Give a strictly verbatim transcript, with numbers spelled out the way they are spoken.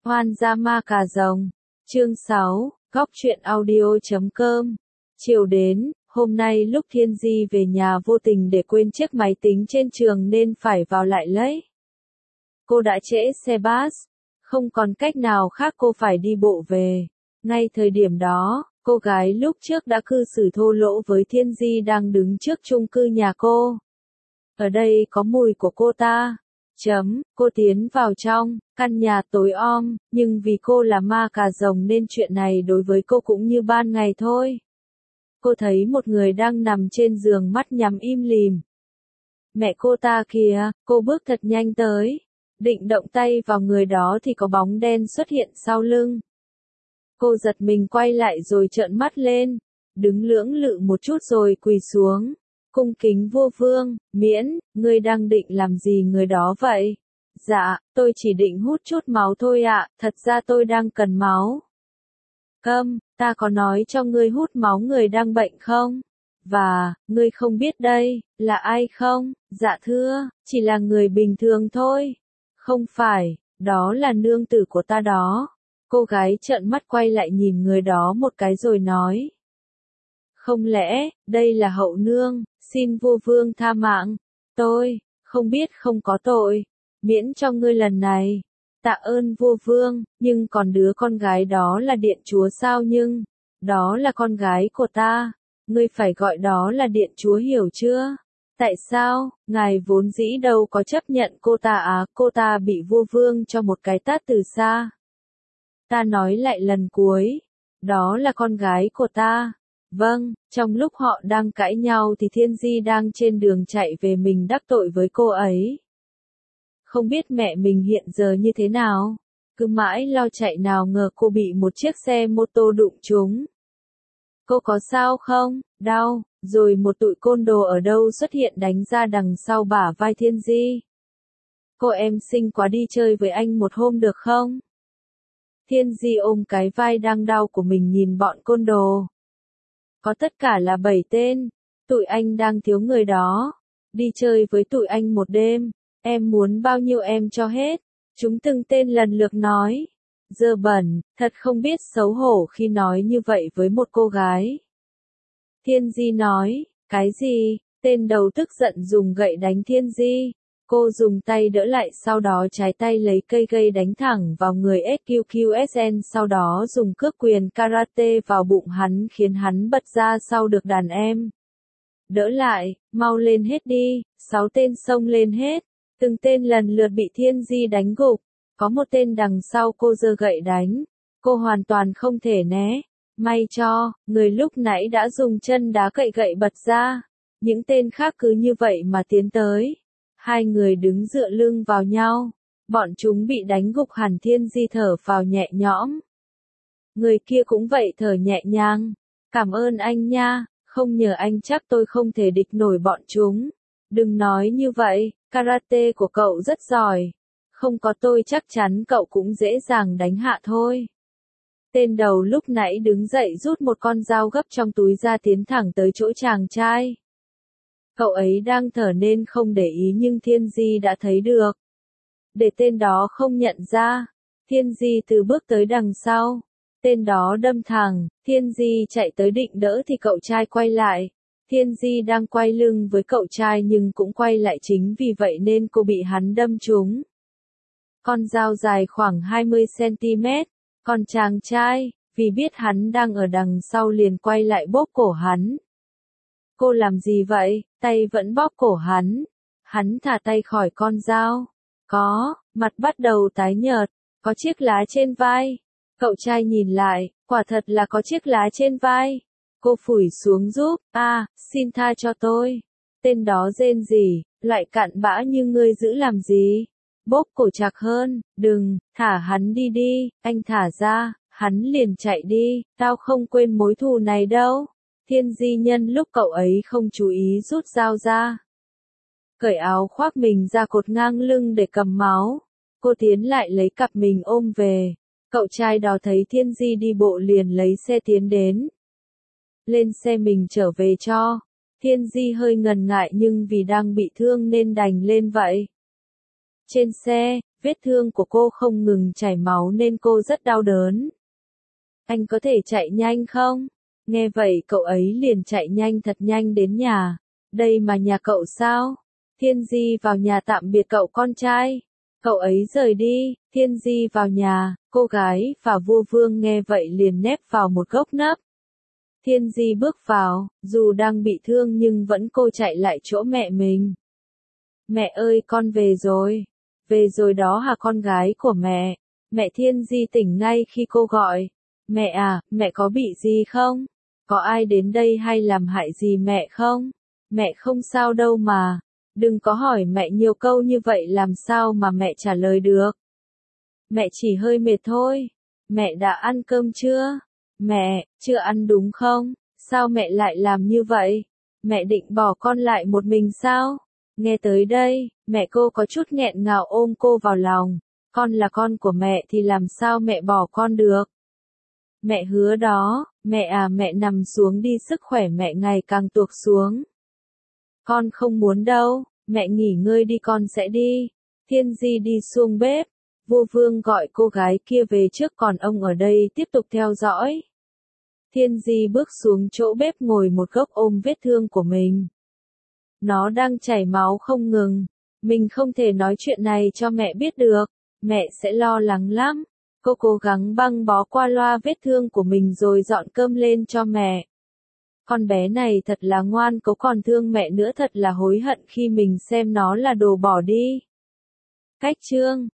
Hoan gia ma cà rồng. Chương sáu, góc truyện audio chấm com. Chiều đến, hôm nay lúc Thiên Di về nhà vô tình để quên chiếc máy tính trên trường nên phải vào lại lấy. Cô đã trễ xe bus, không còn cách nào khác cô phải đi bộ về. Ngay thời điểm đó, cô gái lúc trước đã cư xử thô lỗ với Thiên Di đang đứng trước chung cư nhà cô. Ở đây có mùi của cô ta. Chấm, cô tiến vào trong, căn nhà tối om, nhưng vì cô là ma cà rồng nên chuyện này đối với cô cũng như ban ngày thôi. Cô thấy một người đang nằm trên giường mắt nhắm im lìm. Mẹ cô ta kìa, cô bước thật nhanh tới. Định động tay vào người đó thì có bóng đen xuất hiện sau lưng. Cô giật mình quay lại rồi trợn mắt lên, đứng lưỡng lự một chút rồi quỳ xuống. Cung kính vua vương, miễn, ngươi đang định làm gì người đó vậy? Dạ, tôi chỉ định hút chút máu thôi ạ, thật ra tôi đang cần máu. Câm, ta có nói cho ngươi hút máu người đang bệnh không? Và, ngươi không biết đây, là ai không? Dạ thưa, chỉ là người bình thường thôi. Không phải, đó là nương tử của ta đó. Cô gái trợn mắt quay lại nhìn người đó một cái rồi nói. Không lẽ, đây là hậu nương, xin vua vương tha mạng. Tôi, không biết không có tội, miễn cho ngươi lần này. Tạ ơn vua vương, nhưng còn đứa con gái đó là điện chúa sao nhưng, đó là con gái của ta, ngươi phải gọi đó là điện chúa hiểu chưa? Tại sao, ngài vốn dĩ đâu có chấp nhận cô ta à, cô ta bị vua vương cho một cái tát từ xa. Ta nói lại lần cuối, đó là con gái của ta. Vâng, trong lúc họ đang cãi nhau thì Thiên Di đang trên đường chạy về mình đắc tội với cô ấy. Không biết mẹ mình hiện giờ như thế nào, cứ mãi lo chạy nào ngờ cô bị một chiếc xe mô tô đụng trúng. Cô có sao không? Đau, rồi một tụi côn đồ ở đâu xuất hiện đánh ra đằng sau bả vai Thiên Di. Cô em xinh quá đi chơi với anh một hôm được không? Thiên Di ôm cái vai đang đau của mình nhìn bọn côn đồ. Có tất cả là bảy tên, tụi anh đang thiếu người đó. Đi chơi với tụi anh một đêm, em muốn bao nhiêu em cho hết. Chúng từng tên lần lượt nói. Dơ bẩn, thật không biết xấu hổ khi nói như vậy với một cô gái. Thiên Di nói, cái gì? Tên đầu tức giận dùng gậy đánh Thiên Di. Cô dùng tay đỡ lại sau đó trái tay lấy cây gây đánh thẳng vào người ét quy quy ét en sau đó dùng cước quyền karate vào bụng hắn khiến hắn bật ra sau được đàn em. Đỡ lại, mau lên hết đi, sáu tên xông lên hết, từng tên lần lượt bị Thiên Di đánh gục, có một tên đằng sau cô giơ gậy đánh, cô hoàn toàn không thể né, may cho, người lúc nãy đã dùng chân đá cậy gậy bật ra, những tên khác cứ như vậy mà tiến tới. Hai người đứng dựa lưng vào nhau, bọn chúng bị đánh gục hẳn Thiên Di thở phào nhẹ nhõm. Người kia cũng vậy thở nhẹ nhàng, cảm ơn anh nha, không nhờ anh chắc tôi không thể địch nổi bọn chúng. Đừng nói như vậy, karate của cậu rất giỏi, không có tôi chắc chắn cậu cũng dễ dàng đánh hạ thôi. Tên đầu lúc nãy đứng dậy rút một con dao gấp trong túi ra tiến thẳng tới chỗ chàng trai. Cậu ấy đang thở nên không để ý nhưng Thiên Di đã thấy được. Để tên đó không nhận ra, Thiên Di từ bước tới đằng sau. Tên đó đâm thẳng, Thiên Di chạy tới định đỡ thì cậu trai quay lại. Thiên Di đang quay lưng với cậu trai nhưng cũng quay lại chính vì vậy nên cô bị hắn đâm trúng. Con dao dài khoảng hai mươi xăng-ti-mét, còn chàng trai, vì biết hắn đang ở đằng sau liền quay lại bóp cổ hắn. Cô làm gì vậy? Tay vẫn bóp cổ hắn. Hắn thả tay khỏi con dao. Có, mặt bắt đầu tái nhợt, có chiếc lá trên vai. Cậu trai nhìn lại, quả thật là có chiếc lá trên vai. Cô phủi xuống giúp, a, à, xin tha cho tôi. Tên đó rên rỉ, loại cặn bã như ngươi giữ làm gì? Bóp cổ chặt hơn, đừng, thả hắn đi đi, anh thả ra, hắn liền chạy đi, tao không quên mối thù này đâu. Thiên Di nhân lúc cậu ấy không chú ý rút dao ra. Cởi áo khoác mình ra cột ngang lưng để cầm máu. Cô tiến lại lấy cặp mình ôm về. Cậu trai đó thấy Thiên Di đi bộ liền lấy xe tiến đến. Lên xe mình trở về cho. Thiên Di hơi ngần ngại nhưng vì đang bị thương nên đành lên vậy. Trên xe, Vết thương của cô không ngừng chảy máu nên cô rất đau đớn. Anh có thể chạy nhanh không? Nghe vậy cậu ấy liền chạy nhanh thật nhanh đến nhà. Đây mà nhà cậu sao? Thiên Di vào nhà tạm biệt cậu con trai. Cậu ấy rời đi, Thiên Di vào nhà, cô gái và vua vương nghe vậy liền nép vào một gốc nấp. Thiên Di bước vào, dù đang bị thương nhưng vẫn cô chạy lại chỗ mẹ mình. Mẹ ơi con về rồi. Về rồi đó hả con gái của mẹ? Mẹ Thiên Di tỉnh ngay khi cô gọi. Mẹ à, mẹ có bị gì không? Có ai đến đây hay làm hại gì mẹ không? Mẹ không sao đâu mà. Đừng có hỏi mẹ nhiều câu như vậy làm sao mà mẹ trả lời được. Mẹ chỉ hơi mệt thôi. Mẹ đã ăn cơm chưa? Mẹ, chưa ăn đúng không? Sao mẹ lại làm như vậy? Mẹ định bỏ con lại một mình sao? Nghe tới đây, mẹ cô có chút nghẹn ngào ôm cô vào lòng. Con là con của mẹ thì làm sao mẹ bỏ con được? Mẹ hứa đó, mẹ à mẹ nằm xuống đi sức khỏe mẹ ngày càng tuột xuống. Con không muốn đâu, mẹ nghỉ ngơi đi con sẽ đi. Thiên Di đi xuống bếp, vua vương gọi cô gái kia về trước còn ông ở đây tiếp tục theo dõi. Thiên Di bước xuống chỗ bếp ngồi một góc ôm vết thương của mình. Nó đang chảy máu không ngừng. Mình không thể nói chuyện này cho mẹ biết được. Mẹ sẽ lo lắng lắm. Cô cố gắng băng bó qua loa vết thương của mình rồi dọn cơm lên cho mẹ. Con bé này thật là ngoan cố còn thương mẹ nữa thật là hối hận khi mình xem nó là đồ bỏ đi. Cách chương